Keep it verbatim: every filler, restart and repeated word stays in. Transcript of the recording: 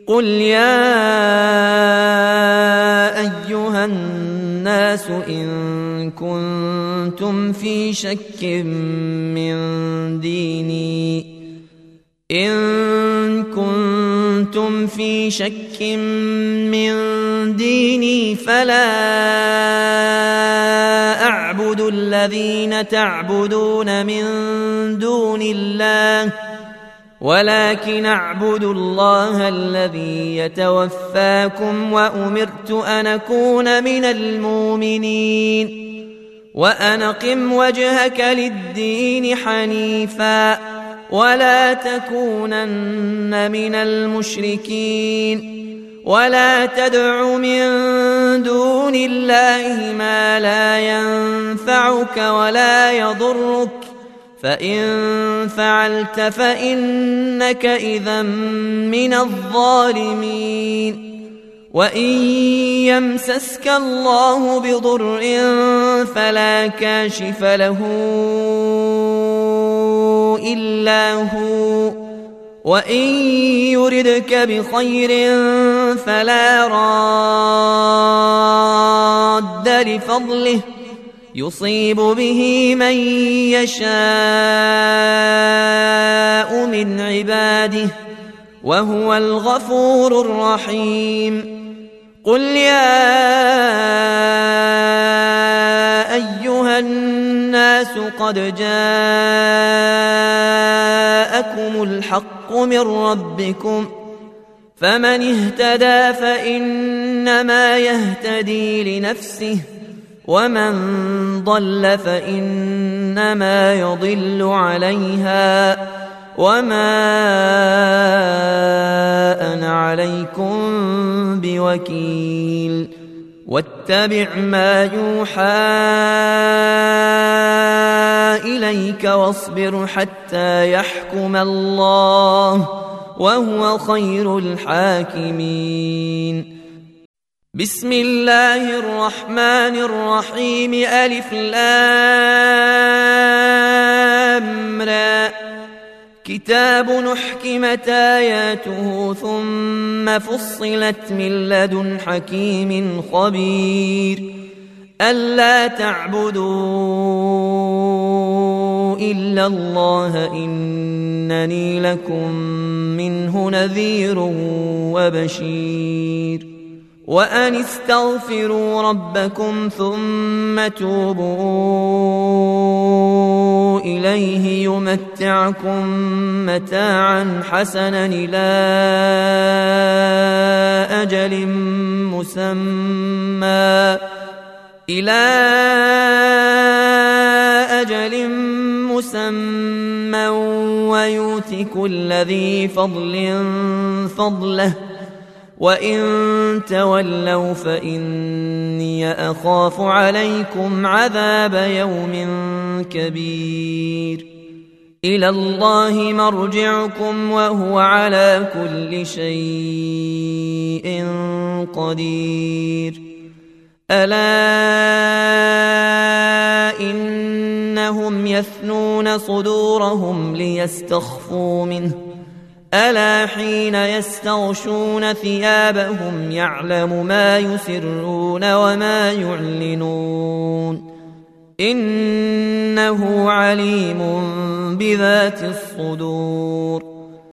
قل يا أيها الناس إن كنتم في شك من ديني إن كنتم في شك من ديني فلا أعبد الذين تعبدون من دون الله ولكن أعبد الله الذي يتوفاكم وأمرت أن أكون من المؤمنين وأن أقم وجهك للدين حنيفا ولا تكونن من المشركين ولا تدع من دون الله ما لا ينفعك ولا يضرك فإن فعلت فإنك إذا من الظالمين وإن يمسسك الله بضر فلا كاشف له إلا هو وإن يردك بخير فلا راد لفضله يصيب به من يشاء من عباده وهو الغفور الرحيم قل يا أيها الناس قد جاءكم الحق من ربكم فمن اهتدى فإنما يهتدي لنفسه ومن ضل فإنما يضل عليها وما أنا عليكم بوكيل واتبع ما يوحى إليك واصبر حتى يحكم الله وهو خير الحاكمين بسم الله الرحمن الرحيم ألف لام را كتاب أحكمت آياته ثم فصلت من لدن حكيم خبير ألا تعبدوا إلا الله إنني لكم منه نذير وبشير وأن استغفروا ربكم ثم توبوا إليه يمتعكم متاعا حسنا إلى أجل مسمى إلى أجل مسمى ويؤت كل ذي فضل فضله وإن تولوا فإني أخاف عليكم عذاب يوم كبير إلى الله مرجعكم وهو على كل شيء قدير ألا إنهم يثنون صدورهم ليستخفوا منه ألا حين يستغشون ثيابهم يعلم ما يسرون وما يعلنون إنه عليم بذات الصدور